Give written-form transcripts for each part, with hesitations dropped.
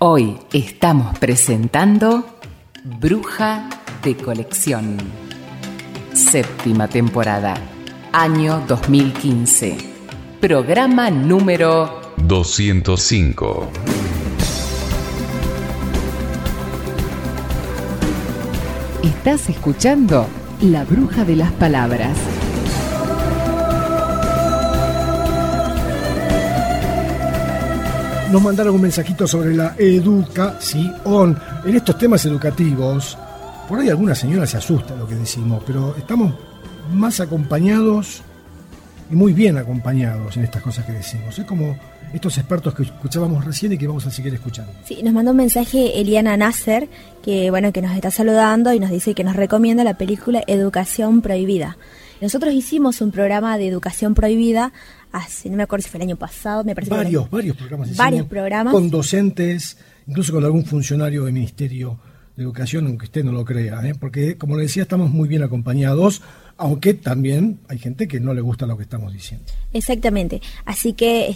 Hoy estamos presentando Bruja de Colección. 7ª temporada, año 2015. Programa número 205. Estás escuchando La Bruja de las Palabras. Nos mandaron un mensajito sobre la educación. En estos temas educativos, por ahí alguna señora se asusta lo que decimos, pero estamos más acompañados y muy bien acompañados en estas cosas que decimos. Es como estos expertos que escuchábamos recién y que vamos a seguir escuchando. Sí, nos mandó un mensaje Eliana Nasser, que nos está saludando y nos dice que nos recomienda la película Educación Prohibida. Nosotros hicimos un programa de educación prohibida hace, no me acuerdo si fue el año pasado, me parece. Varios programas hicimos. Varios programas. Con docentes, incluso con algún funcionario del Ministerio de Educación, aunque usted no lo crea, porque, como le decía, estamos muy bien acompañados, aunque también hay gente que no le gusta lo que estamos diciendo. Exactamente. Así que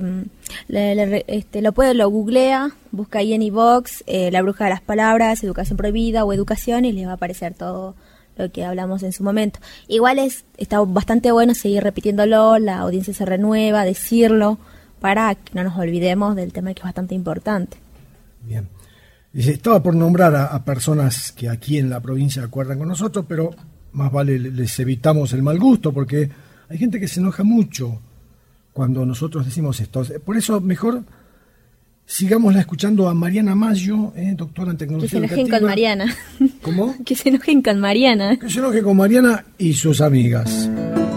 lo googlea, busca ahí en iVoox, La Bruja de las Palabras, Educación Prohibida o Educación, y le va a aparecer todo lo que hablamos en su momento. Igual está bastante bueno seguir repitiéndolo, la audiencia se renueva, decirlo, para que no nos olvidemos del tema que es bastante importante. Bien. Dice, estaba por nombrar a personas que aquí en la provincia acuerdan con nosotros, pero más vale les evitamos el mal gusto, porque hay gente que se enoja mucho cuando nosotros decimos esto. Por eso mejor sigámosla escuchando a Mariana Maggio, doctora en tecnología educativa. Que se enojen con Mariana. ¿Cómo? Que se enojen con Mariana. Que se enojen con Mariana y sus amigas.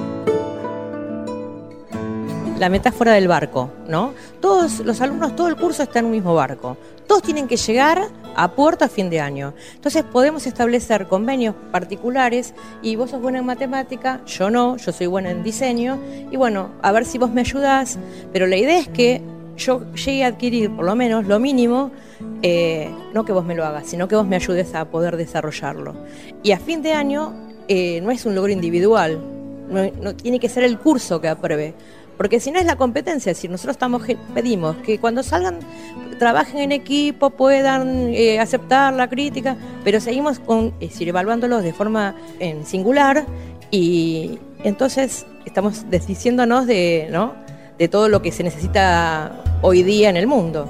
La metáfora del barco, ¿no? Todos los alumnos, todo el curso está en un mismo barco. Todos tienen que llegar a puerto a fin de año. Entonces podemos establecer convenios particulares y vos sos buena en matemática, yo no, yo soy buena en diseño y bueno, a ver si vos me ayudás. Pero la idea es que yo llegue a adquirir por lo menos lo mínimo, no que vos me lo hagas, sino que vos me ayudes a poder desarrollarlo. Y a fin de año no es un logro individual, no tiene que ser el curso que apruebe. Porque si no es la competencia, si nosotros pedimos que cuando salgan, trabajen en equipo, puedan aceptar la crítica, pero seguimos evaluándolos de forma en singular y entonces estamos desdiciéndonos de todo lo que se necesita hoy día en el mundo.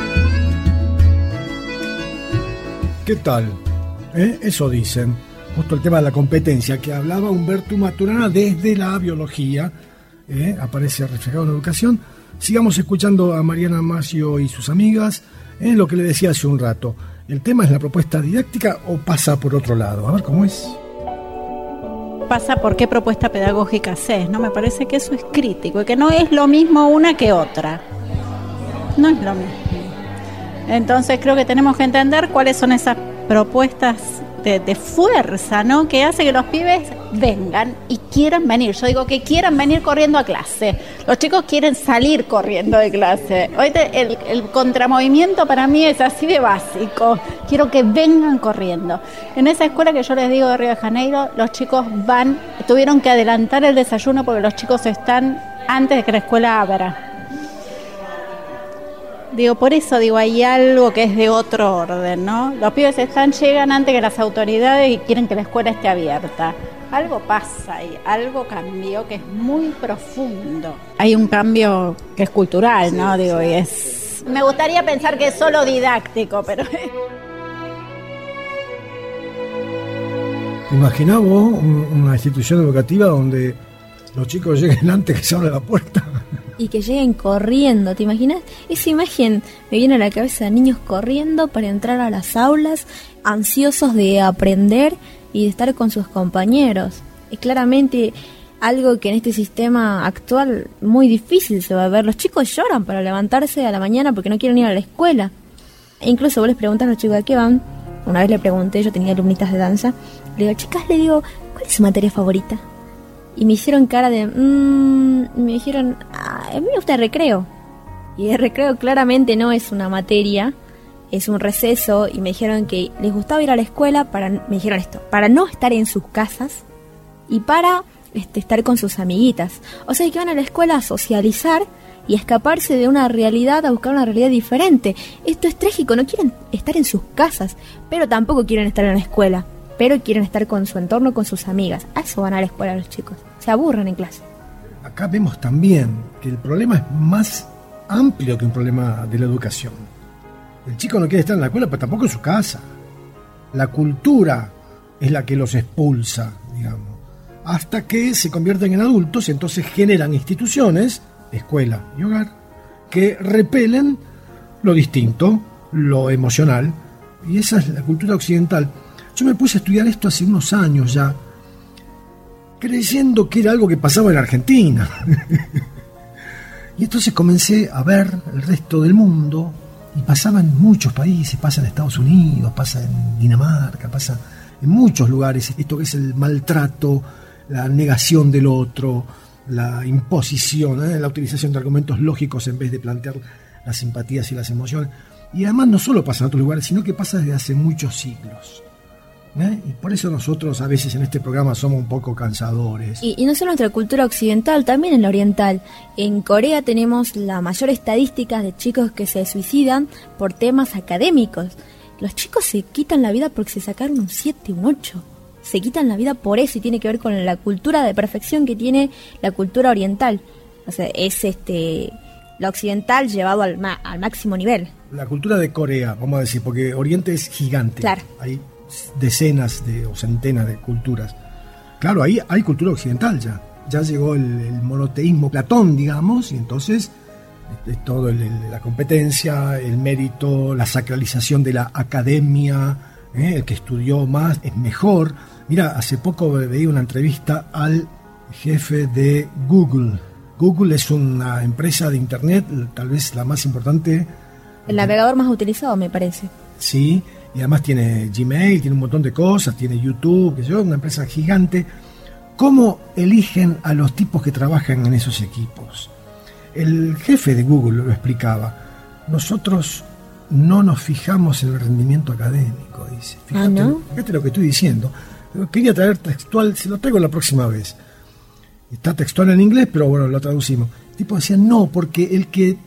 ¿Qué tal? Eso dicen. Justo el tema de la competencia que hablaba Humberto Maturana desde la biología. Aparece reflejado en la educación. Sigamos escuchando a Mariana Maggio y sus amigas. Lo que le decía hace un rato, ¿el tema es la propuesta didáctica o pasa por otro lado? A ver cómo es. Pasa por qué propuesta pedagógica haces, ¿no? Me parece que eso es crítico y que no es lo mismo una que otra. No es lo mismo. Entonces creo que tenemos que entender cuáles son esas propuestas de fuerza, ¿no? Que hace que los pibes vengan y quieran venir. Yo digo que quieran venir corriendo a clase. Los chicos quieren salir corriendo de clase. Hoy el contramovimiento para mí es así de básico. Quiero que vengan corriendo. En esa escuela que yo les digo de Río de Janeiro, los chicos tuvieron que adelantar el desayuno porque los chicos están antes de que la escuela abra. Por eso hay algo que es de otro orden, ¿no? Los pibes llegan antes que las autoridades y quieren que la escuela esté abierta. Algo pasa ahí, algo cambió que es muy profundo. Hay un cambio que es cultural, ¿no? Y es. Me gustaría pensar que es solo didáctico, pero. ¿Te imaginás vos una institución educativa donde los chicos lleguen antes que se abra la puerta? Y que lleguen corriendo, ¿te imaginas? Esa imagen me viene a la cabeza, niños corriendo para entrar a las aulas, ansiosos de aprender y de estar con sus compañeros. Es claramente algo que en este sistema actual muy difícil se va a ver. Los chicos lloran para levantarse a la mañana porque no quieren ir a la escuela. E incluso vos les preguntás a los chicos a qué van. Una vez le pregunté, yo tenía alumnitas de danza, le digo, chicas, ¿cuál es su materia favorita? Y me hicieron cara de... me dijeron, a mí me gusta el recreo. Y el recreo claramente no es una materia, es un receso. Y me dijeron que les gustaba ir a la escuela me dijeron esto, para no estar en sus casas y para estar con sus amiguitas. O sea, que van a la escuela a socializar y escaparse de una realidad a buscar una realidad diferente. Esto es trágico, no quieren estar en sus casas, pero tampoco quieren estar en la escuela, pero quieren estar con su entorno, con sus amigas. A eso van a la escuela los chicos, se aburren en clase. Acá vemos también que el problema es más amplio que un problema de la educación. El chico no quiere estar en la escuela, pero tampoco en su casa. La cultura es la que los expulsa, digamos, hasta que se convierten en adultos y entonces generan instituciones, escuela y hogar, que repelen lo distinto, lo emocional, y esa es la cultura occidental. Yo me puse a estudiar esto hace unos años ya, creyendo que era algo que pasaba en Argentina. Y entonces comencé a ver el resto del mundo, y pasaba en muchos países, pasa en Estados Unidos, pasa en Dinamarca, pasa en muchos lugares, esto que es el maltrato, la negación del otro, la imposición, la utilización de argumentos lógicos en vez de plantear las simpatías y las emociones. Y además no solo pasa en otros lugares, sino que pasa desde hace muchos siglos. Y por eso nosotros a veces en este programa somos un poco cansadores. Y no solo en nuestra cultura occidental, también en la oriental. En Corea tenemos la mayor estadística de chicos que se suicidan por temas académicos. Los chicos se quitan la vida porque se sacaron un 7, un 8. Se quitan la vida por eso, y tiene que ver con la cultura de perfección que tiene la cultura oriental. O sea, es la occidental llevado al máximo nivel. La cultura de Corea, vamos a decir, porque Oriente es gigante. Claro. Hay decenas o centenas de culturas. Claro, ahí hay cultura occidental ya. Ya llegó el monoteísmo Platón, digamos, y entonces todo la competencia, el mérito, la sacralización de la academia, el que estudió más es mejor. Mira, hace poco veía una entrevista al jefe de Google. Google es una empresa de internet, tal vez la más importante. El navegador más utilizado, me parece. Sí, y además tiene Gmail, tiene un montón de cosas, tiene YouTube, que yo, una empresa gigante. ¿Cómo eligen a los tipos que trabajan en esos equipos? El jefe de Google lo explicaba. Nosotros no nos fijamos en el rendimiento académico, dice. Fíjate, ¿no? Fíjate lo que estoy diciendo. Quería traer textual, se lo traigo la próxima vez. Está textual en inglés, pero bueno, lo traducimos. El tipo decía, no, porque el que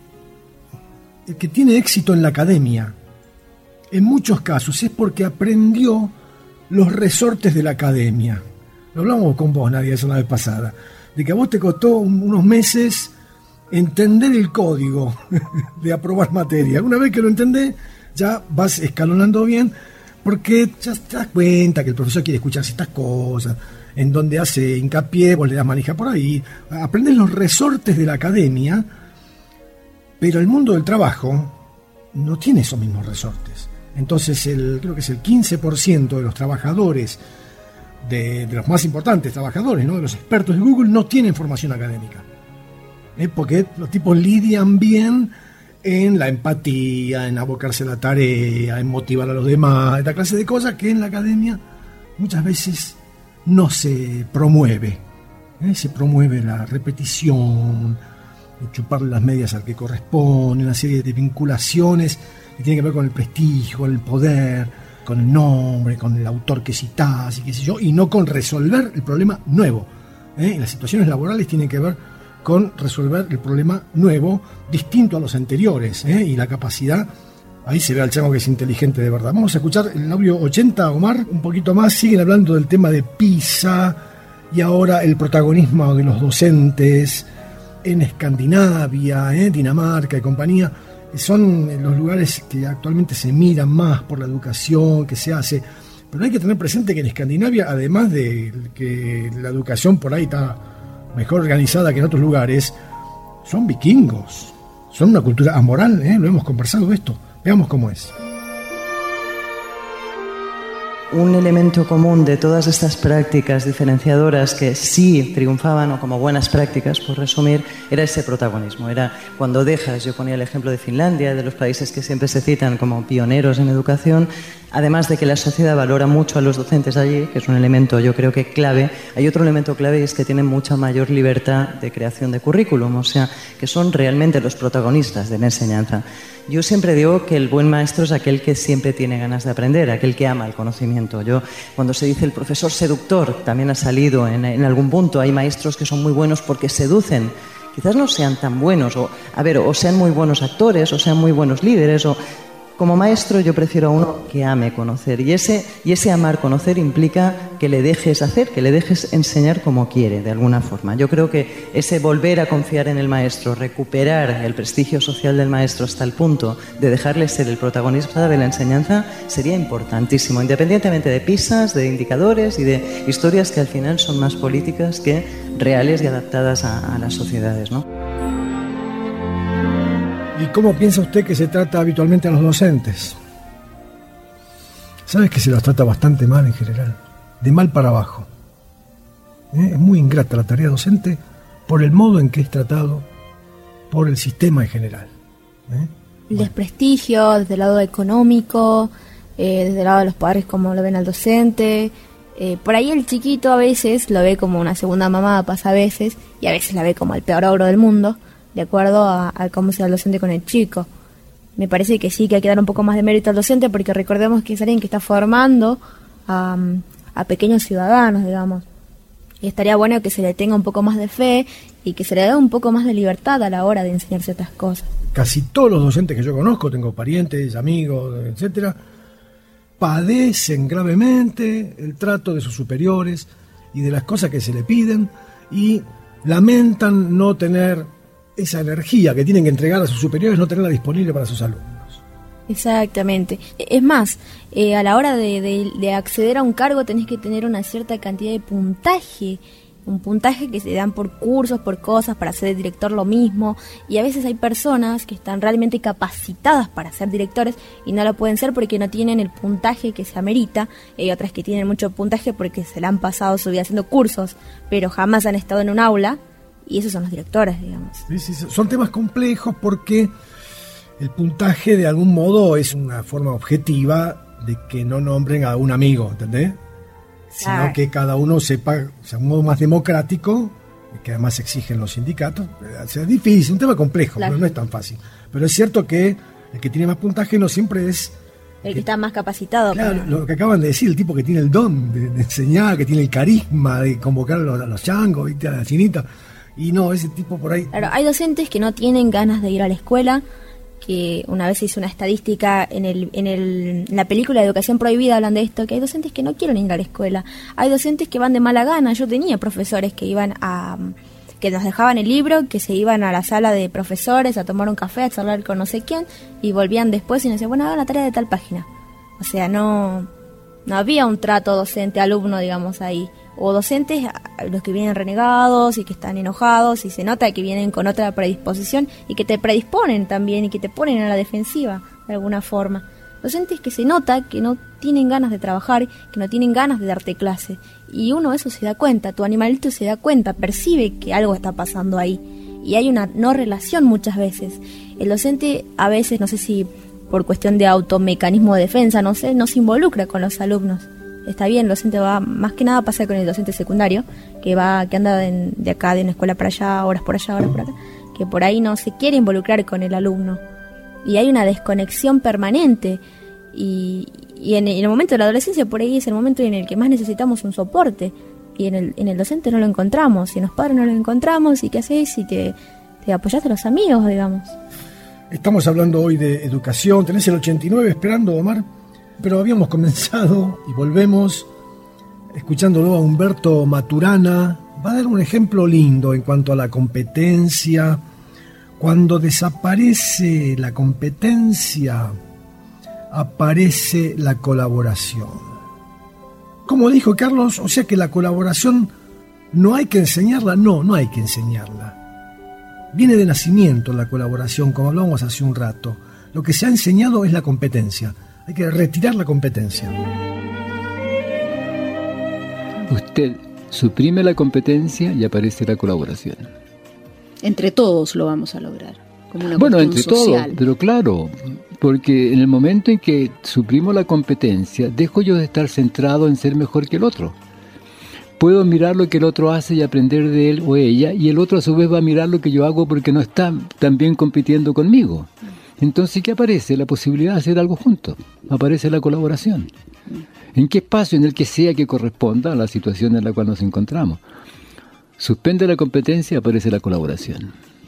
tiene éxito en la academia, en muchos casos, es porque aprendió los resortes de la academia. Lo hablamos con vos, Nadia, eso la vez pasada. De que a vos te costó unos meses entender el código de aprobar materia. Una vez que lo entendés, ya vas escalonando bien, porque ya te das cuenta que el profesor quiere escuchar ciertas cosas, en donde hace hincapié, vos le das manija por ahí. Aprendés los resortes de la academia, pero el mundo del trabajo no tiene esos mismos resortes. Entonces, creo que es el 15% de los trabajadores, de los más importantes trabajadores, ¿no?, de los expertos de Google, no tienen formación académica. Porque los tipos lidian bien en la empatía, en abocarse a la tarea, en motivar a los demás, esta clase de cosas que en la academia muchas veces no se promueve. Se promueve la repetición, chuparle las medias al que corresponde, una serie de vinculaciones que tienen que ver con el prestigio, con el poder, con el nombre, con el autor que citás y qué sé yo, y no con resolver el problema nuevo. Las situaciones laborales tienen que ver con resolver el problema nuevo, distinto a los anteriores, y la capacidad, ahí se ve al chamo que es inteligente de verdad. Vamos a escuchar el audio 80, Omar, un poquito más. Siguen hablando del tema de PISA y ahora el protagonismo de los docentes en Escandinavia, Dinamarca y compañía. Son los lugares que actualmente se miran más por la educación que se hace, pero hay que tener presente que en Escandinavia, además de que la educación por ahí está mejor organizada que en otros lugares, son vikingos, son una cultura amoral, lo hemos conversado esto. Veamos cómo es. Un elemento común de todas estas prácticas diferenciadoras que sí triunfaban, o como buenas prácticas, por resumir, era ese protagonismo. Era cuando dejas, yo ponía el ejemplo de Finlandia, de los países que siempre se citan como pioneros en educación, además de que la sociedad valora mucho a los docentes allí, que es un elemento yo creo que clave, hay otro elemento clave y es que tienen mucha mayor libertad de creación de currículum, o sea, que son realmente los protagonistas de la enseñanza. Yo siempre digo que el buen maestro es aquel que siempre tiene ganas de aprender, aquel que ama el conocimiento. Cuando se dice el profesor seductor, también ha salido en algún punto, hay maestros que son muy buenos porque seducen. quizás no sean tan buenos, o sean muy buenos actores, o sean muy buenos líderes, o como maestro yo prefiero a uno que ame conocer, y ese amar conocer implica que le dejes hacer, que le dejes enseñar como quiere, de alguna forma. Yo creo que ese volver a confiar en el maestro, recuperar el prestigio social del maestro hasta el punto de dejarle ser el protagonista de la enseñanza sería importantísimo, independientemente de pisas, de indicadores y de historias que al final son más políticas que reales y adaptadas a las sociedades, ¿no? ¿Y cómo piensa usted que se trata habitualmente a los docentes? Sabes que se los trata bastante mal en general, de mal para abajo. Es muy ingrata la tarea docente por el modo en que es tratado por el sistema en general. El desprestigio desde el lado económico, desde el lado de los padres, como lo ven al docente. Por ahí el chiquito a veces lo ve como una segunda mamá, pasa a veces, y a veces la ve como el peor ogro del mundo, de acuerdo a cómo sea el docente con el chico. Me parece que sí, que hay que dar un poco más de mérito al docente, porque recordemos que es alguien que está formando a pequeños ciudadanos, digamos. Y estaría bueno que se le tenga un poco más de fe y que se le dé un poco más de libertad a la hora de enseñar ciertas cosas. Casi todos los docentes que yo conozco, tengo parientes, amigos, etcétera, padecen gravemente el trato de sus superiores y de las cosas que se le piden, y lamentan no tener esa energía que tienen que entregar a sus superiores, no tenerla disponible para sus alumnos. Exactamente. Es más, a la hora de acceder a un cargo tenés que tener una cierta cantidad de puntaje, un puntaje que se dan por cursos, por cosas, para ser director lo mismo, y a veces hay personas que están realmente capacitadas para ser directores y no lo pueden ser porque no tienen el puntaje que se amerita, y hay otras que tienen mucho puntaje porque se la han pasado su vida haciendo cursos, pero jamás han estado en un aula. Y esos son los directores, digamos. Sí, son temas complejos porque el puntaje de algún modo es una forma objetiva de que no nombren a un amigo, ¿entendés? Sino que cada uno sepa, o sea, un modo más democrático, que además exigen los sindicatos. O sea, es difícil, un tema complejo, claro. No es tan fácil. Pero es cierto que el que tiene más puntaje no siempre es el que está más capacitado. Claro, lo que acaban de decir, el tipo que tiene el don de enseñar, que tiene el carisma de convocar a los changos, ¿viste? A la chinita. Y no, ese tipo por ahí... Claro, hay docentes que no tienen ganas de ir a la escuela, que una vez se hizo una estadística en la película de Educación Prohibida, hablan de esto, que hay docentes que no quieren ir a la escuela. Hay docentes que van de mala gana. Yo tenía profesores que que nos dejaban el libro, que se iban a la sala de profesores a tomar un café, a charlar con no sé quién, y volvían después y nos decían, bueno, hagan la tarea de tal página. O sea, no había un trato docente-alumno, digamos, ahí. O docentes, los que vienen renegados y que están enojados, y se nota que vienen con otra predisposición y que te predisponen también y que te ponen a la defensiva de alguna forma. Docentes que se nota que no tienen ganas de trabajar, que no tienen ganas de darte clase, y uno eso se da cuenta, tu animalito se da cuenta, percibe que algo está pasando ahí, y hay una no relación muchas veces. El docente a veces, no sé si por cuestión de automecanismo de defensa, no sé, no se involucra con los alumnos. Está bien, el docente va, más que nada pasa con el docente secundario, que anda de acá, de una escuela para allá, horas por allá, horas por acá, que por ahí no se quiere involucrar con el alumno. Y hay una desconexión permanente. Y en el momento de la adolescencia, por ahí es el momento en el que más necesitamos un soporte. Y en el docente no lo encontramos, y en los padres no lo encontramos, y ¿qué haces? Y te apoyás a los amigos, digamos. Estamos hablando hoy de educación. ¿Tenés el 89 esperando, Omar? Pero habíamos comenzado y volvemos escuchándolo a Humberto Maturana. Va a dar un ejemplo lindo en cuanto a la competencia. Cuando desaparece la competencia, aparece la colaboración. Como dijo Carlos, o sea que la colaboración no hay que enseñarla. No hay que enseñarla. Viene de nacimiento la colaboración, como hablábamos hace un rato. Lo que se ha enseñado es la competencia. Hay que retirar la competencia. Usted suprime la competencia y aparece la colaboración. Entre todos lo vamos a lograr. Como una bueno, entre social. todos, pero claro, porque en el momento en que suprimo la competencia, dejo yo de estar centrado en ser mejor que el otro. Puedo mirar lo que el otro hace y aprender de él o ella, y el otro a su vez va a mirar lo que yo hago porque no está también compitiendo conmigo. Entonces, ¿qué aparece? La posibilidad de hacer algo juntos. Aparece la colaboración. ¿En qué espacio? En el que sea que corresponda a la situación en la cual nos encontramos. Suspende la competencia, aparece la colaboración.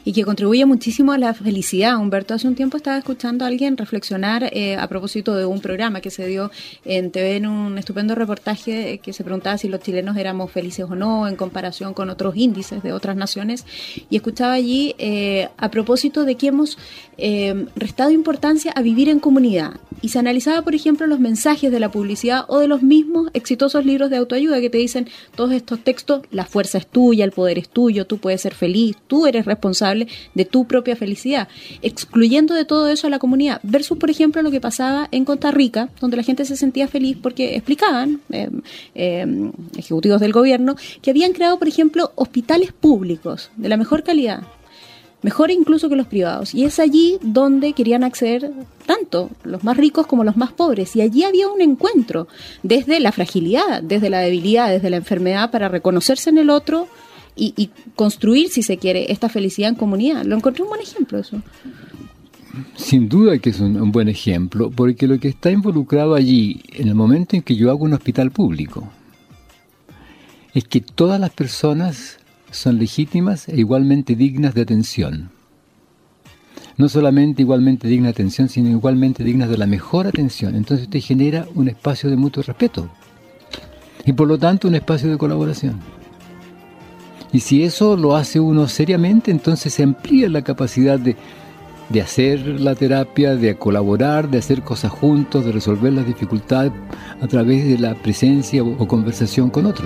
y que contribuye muchísimo a la felicidad. Humberto, hace un tiempo estaba escuchando a alguien reflexionar a propósito de un programa que se dio en TV, en un estupendo reportaje que se preguntaba si los chilenos éramos felices o no en comparación con otros índices de otras naciones, y escuchaba allí a propósito de que hemos restado importancia a vivir en comunidad, y se analizaba, por ejemplo, los mensajes de la publicidad o de los mismos exitosos libros de autoayuda que te dicen todos estos textos: la fuerza es tuya, el poder es tuyo, tú puedes ser feliz, tú eres responsable de tu propia felicidad, excluyendo de todo eso a la comunidad, versus, por ejemplo, lo que pasaba en Costa Rica, donde la gente se sentía feliz porque explicaban ejecutivos del gobierno que habían creado, por ejemplo, hospitales públicos de la mejor calidad, mejor incluso que los privados, y es allí donde querían acceder tanto los más ricos como los más pobres, y allí había un encuentro desde la fragilidad, desde la debilidad, desde la enfermedad, para reconocerse en el otro y construir, si se quiere, esta felicidad en comunidad. Lo encontré un buen ejemplo eso. Sin duda que es un buen ejemplo, porque lo que está involucrado allí, en el momento en que yo hago un hospital público, es que todas las personas son legítimas e igualmente dignas de atención. No solamente igualmente dignas de atención, sino igualmente dignas de la mejor atención. Entonces usted genera un espacio de mutuo respeto y por lo tanto un espacio de colaboración. Y si eso lo hace uno seriamente, entonces se amplía la capacidad de hacer la terapia, de colaborar, de hacer cosas juntos, de resolver las dificultades a través de la presencia o conversación con otros.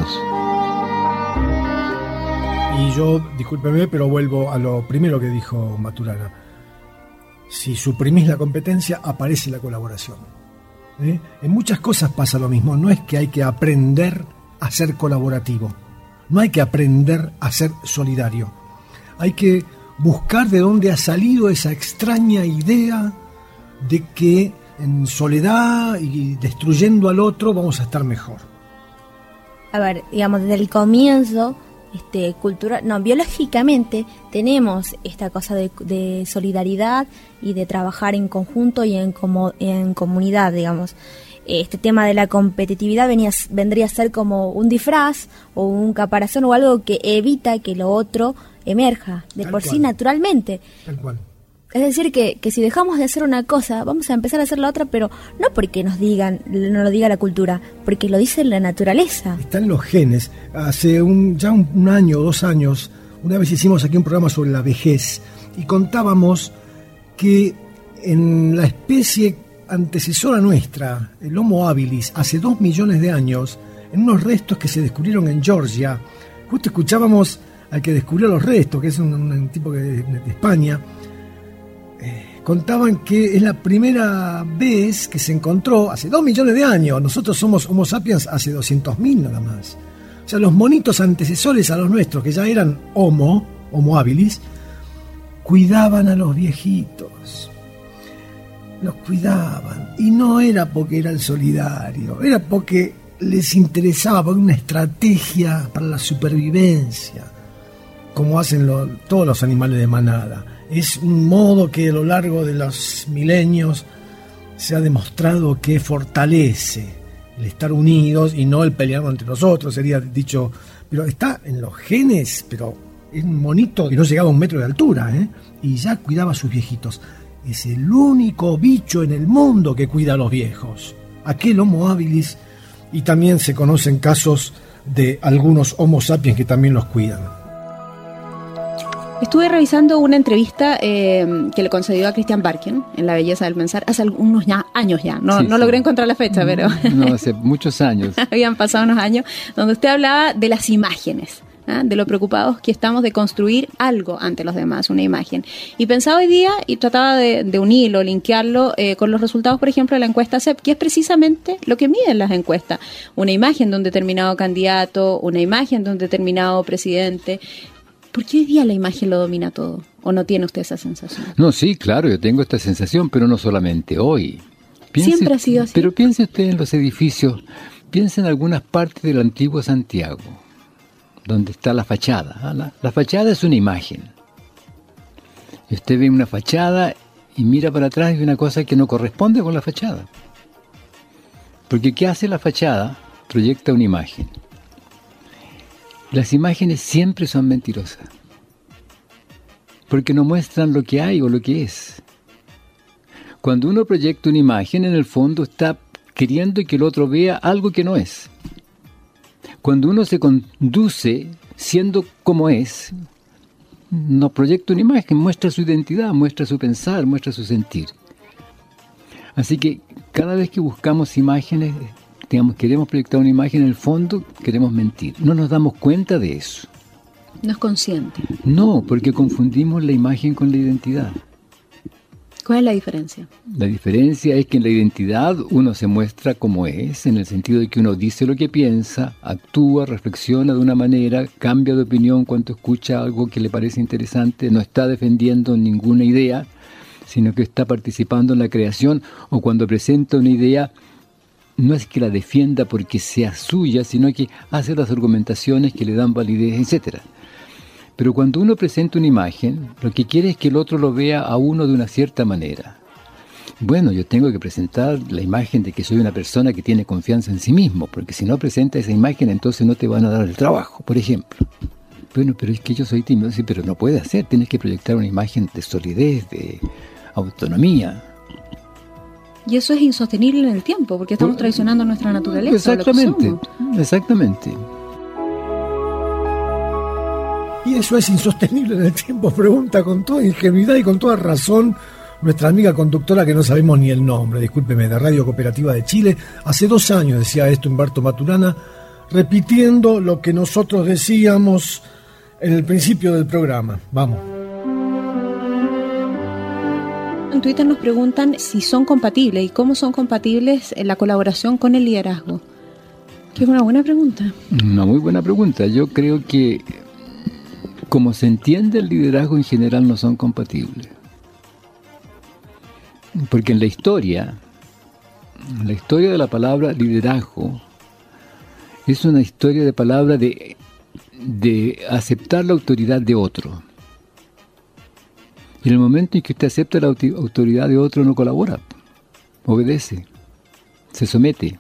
Y yo, discúlpeme, pero vuelvo a lo primero que dijo Maturana. Si suprimís la competencia, aparece la colaboración. En muchas cosas pasa lo mismo. No es que hay que aprender a ser colaborativo. No hay que aprender a ser solidario. Hay que buscar de dónde ha salido esa extraña idea de que en soledad y destruyendo al otro vamos a estar mejor. A ver, digamos, desde el comienzo, biológicamente tenemos esta cosa de solidaridad y de trabajar en conjunto y en comunidad, digamos. Este tema de la competitividad vendría a ser como un disfraz o un caparazón o algo que evita que lo otro emerja de por sí naturalmente. Tal cual. Es decir, que si dejamos de hacer una cosa, vamos a empezar a hacer la otra, pero no porque no lo diga la cultura, porque lo dice la naturaleza. Están los genes. Hace ya un año o 2 años, una vez hicimos aquí un programa sobre la vejez y contábamos que en la especie antecesora nuestra, el Homo habilis, hace 2 millones de años, en unos restos que se descubrieron en Georgia, justo escuchábamos al que descubrió los restos, que es un tipo de España, contaban que es la primera vez que se encontró hace 2 millones de años. Nosotros somos Homo sapiens hace 200.000 nada más. O sea, los monitos antecesores a los nuestros, que ya eran Homo habilis, cuidaban a los viejitos. Los cuidaban. Y no era porque eran solidarios, era porque les interesaba, porque una estrategia para la supervivencia, como hacen todos los animales de manada. Es un modo que a lo largo de los milenios se ha demostrado que fortalece el estar unidos y no el pelearnos entre nosotros, sería dicho, pero está en los genes, pero es un monito que no llegaba a 1 metro de altura, y ya cuidaba a sus viejitos. Es el único bicho en el mundo que cuida a los viejos, aquel Homo habilis, y también se conocen casos de algunos Homo sapiens que también los cuidan. Estuve revisando una entrevista que le concedió a Christian Barken en La belleza del pensar hace unos años ya. No logré encontrar la fecha, pero... No, hace muchos años. Habían pasado unos años, donde usted hablaba de las imágenes, de lo preocupados que estamos de construir algo ante los demás, una imagen. Y pensaba hoy día y trataba de unirlo, linkearlo con los resultados, por ejemplo, de la encuesta CEP, que es precisamente lo que miden las encuestas. Una imagen de un determinado candidato, una imagen de un determinado presidente. ¿Por qué hoy día la imagen lo domina todo? ¿O no tiene usted esa sensación? No, sí, claro, yo tengo esta sensación, pero no solamente hoy. Siempre ha sido así. Pero piense usted en los edificios, piense en algunas partes del antiguo Santiago, donde está la fachada. La fachada es una imagen. Y usted ve una fachada y mira para atrás y ve una cosa que no corresponde con la fachada. Porque ¿qué hace la fachada? Proyecta una imagen. Las imágenes siempre son mentirosas. porque no muestran lo que hay o lo que es. Cuando uno proyecta una imagen, en el fondo está queriendo que el otro vea algo que no es. Cuando uno se conduce siendo como es, no proyecta una imagen, muestra su identidad, muestra su pensar, muestra su sentir. Así que cada vez que buscamos imágenes, queremos proyectar una imagen, en el fondo queremos mentir. No nos damos cuenta de eso. No es consciente. No, porque confundimos la imagen con la identidad. ¿Cuál es la diferencia? La diferencia es que en la identidad uno se muestra como es, en el sentido de que uno dice lo que piensa, actúa, reflexiona de una manera, cambia de opinión cuando escucha algo que le parece interesante, no está defendiendo ninguna idea, sino que está participando en la creación, o cuando presenta una idea, no es que la defienda porque sea suya, sino que hace las argumentaciones que le dan validez, etc. Pero cuando uno presenta una imagen, lo que quiere es que el otro lo vea a uno de una cierta manera. Bueno, yo tengo que presentar la imagen de que soy una persona que tiene confianza en sí mismo, porque si no presenta esa imagen, entonces no te van a dar el trabajo, por ejemplo. Bueno, pero es que yo soy tímido, sí, pero no puede hacer, tienes que proyectar una imagen de solidez, de autonomía. Y eso es insostenible en el tiempo, porque estamos traicionando nuestra naturaleza. Exactamente, exactamente. Y eso es insostenible en el tiempo, pregunta con toda ingenuidad y con toda razón nuestra amiga conductora que no sabemos ni el nombre, discúlpeme, de Radio Cooperativa de Chile. Hace 2 años decía esto Humberto Maturana, repitiendo lo que nosotros decíamos en el principio del programa. Vamos. En Twitter nos preguntan si son compatibles y cómo son compatibles en la colaboración con el liderazgo. Que es una buena pregunta. Una muy buena pregunta. Yo creo que, como se entiende el liderazgo en general, no son compatibles. Porque en la historia de la palabra liderazgo es una historia de palabra de aceptar la autoridad de otro. Y en el momento en que usted acepta la autoridad de otro, no colabora, obedece, se somete.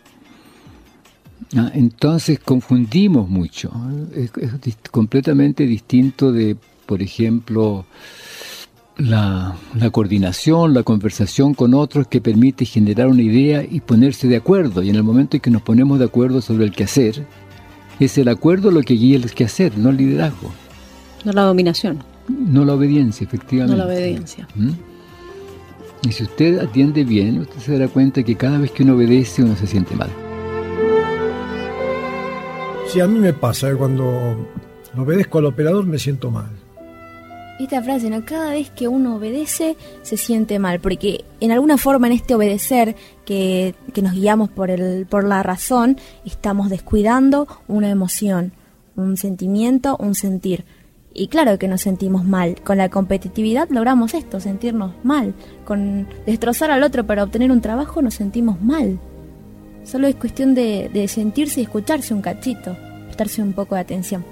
Entonces confundimos mucho. Es completamente distinto de, por ejemplo, la coordinación, la conversación con otros que permite generar una idea y ponerse de acuerdo. Y en el momento en que nos ponemos de acuerdo sobre el quehacer, es el acuerdo lo que guía el quehacer, no el liderazgo. No la dominación. No la obediencia, efectivamente. No la obediencia. Y si usted atiende bien, usted se dará cuenta que cada vez que uno obedece, uno se siente mal. Sí, a mí me pasa que cuando obedezco al operador me siento mal. Esta frase, ¿no? Cada vez que uno obedece se siente mal, porque en alguna forma en este obedecer que nos guiamos por la razón, estamos descuidando una emoción, un sentimiento, un sentir. Y claro que nos sentimos mal. Con la competitividad logramos esto, sentirnos mal. Con destrozar al otro para obtener un trabajo nos sentimos mal. Solo es cuestión de sentirse y escucharse un cachito, prestarse un poco de atención.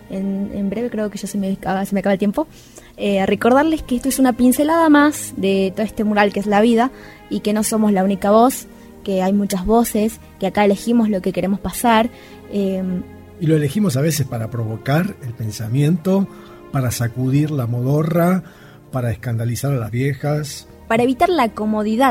En breve, creo que ya se me acaba el tiempo. Recordarles que esto es una pincelada más de todo este mural que es la vida, y que no somos la única voz, que hay muchas voces, que acá elegimos lo que queremos pasar. Y lo elegimos a veces para provocar el pensamiento, para sacudir la modorra, para escandalizar a las viejas. Para evitar la comodidad.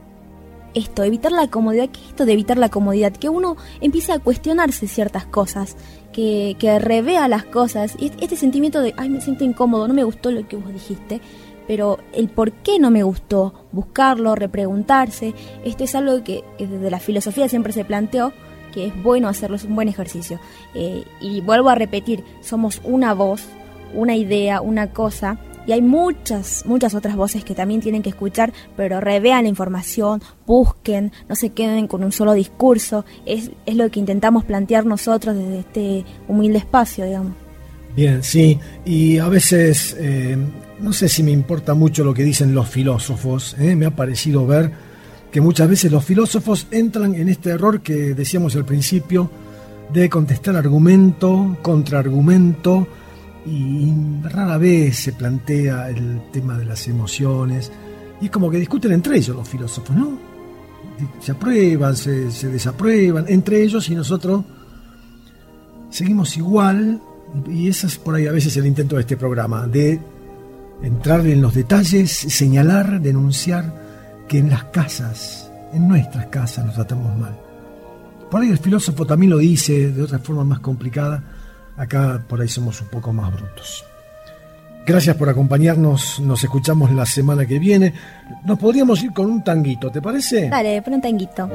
Evitar la comodidad. ¿Qué es esto de evitar la comodidad? Que uno empiece a cuestionarse ciertas cosas, que revea las cosas. Y este sentimiento de, ay, me siento incómodo, no me gustó lo que vos dijiste, pero el por qué no me gustó, buscarlo, repreguntarse. Esto es algo que desde la filosofía siempre se planteó, que es bueno hacerlo, es un buen ejercicio. Y vuelvo a repetir, somos una voz, una idea, una cosa, y hay muchas otras voces que también tienen que escuchar, pero revean la información, busquen, no se queden con un solo discurso. Es lo que intentamos plantear nosotros desde este humilde espacio, digamos. Bien, sí, y a veces, no sé si me importa mucho lo que dicen los filósofos, me ha parecido ver que muchas veces los filósofos entran en este error que decíamos al principio, de contestar argumento, contraargumento, y rara vez se plantea el tema de las emociones, y es como que discuten entre ellos los filósofos, ¿no? Se aprueban, se desaprueban entre ellos, y nosotros seguimos igual, y ese es por ahí a veces el intento de este programa, de entrar en los detalles, señalar, denunciar que en las casas, en nuestras casas, nos tratamos mal. Por ahí el filósofo también lo dice de otra forma más complicada. Acá por ahí somos un poco más brutos. Gracias por acompañarnos. Nos escuchamos la semana que viene. Nos podríamos ir con un tanguito, ¿te parece? Dale, pon un tanguito.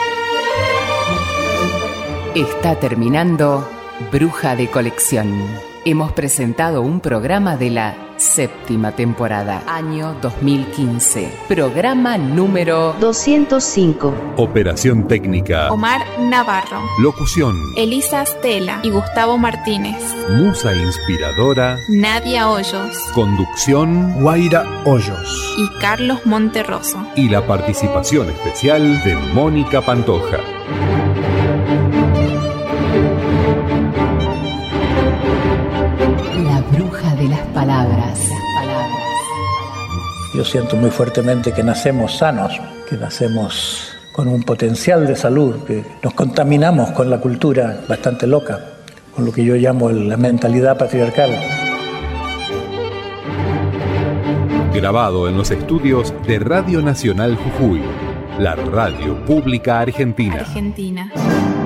Está terminando Bruja de Colección. Hemos presentado un programa de la 7ª temporada, año 2015. Programa número 205. Operación técnica. Omar Navarro. Locución. Elisa Stella y Gustavo Martínez. Musa inspiradora. Nadia Hoyos. Conducción. Guaira Hoyos. Y Carlos Monterroso. Y la participación especial de Mónica Pantoja. La bruja de las palabras. Yo siento muy fuertemente que nacemos sanos, que nacemos con un potencial de salud, que nos contaminamos con la cultura bastante loca, con lo que yo llamo la mentalidad patriarcal. Grabado en los estudios de Radio Nacional Jujuy, la radio pública argentina. Argentina.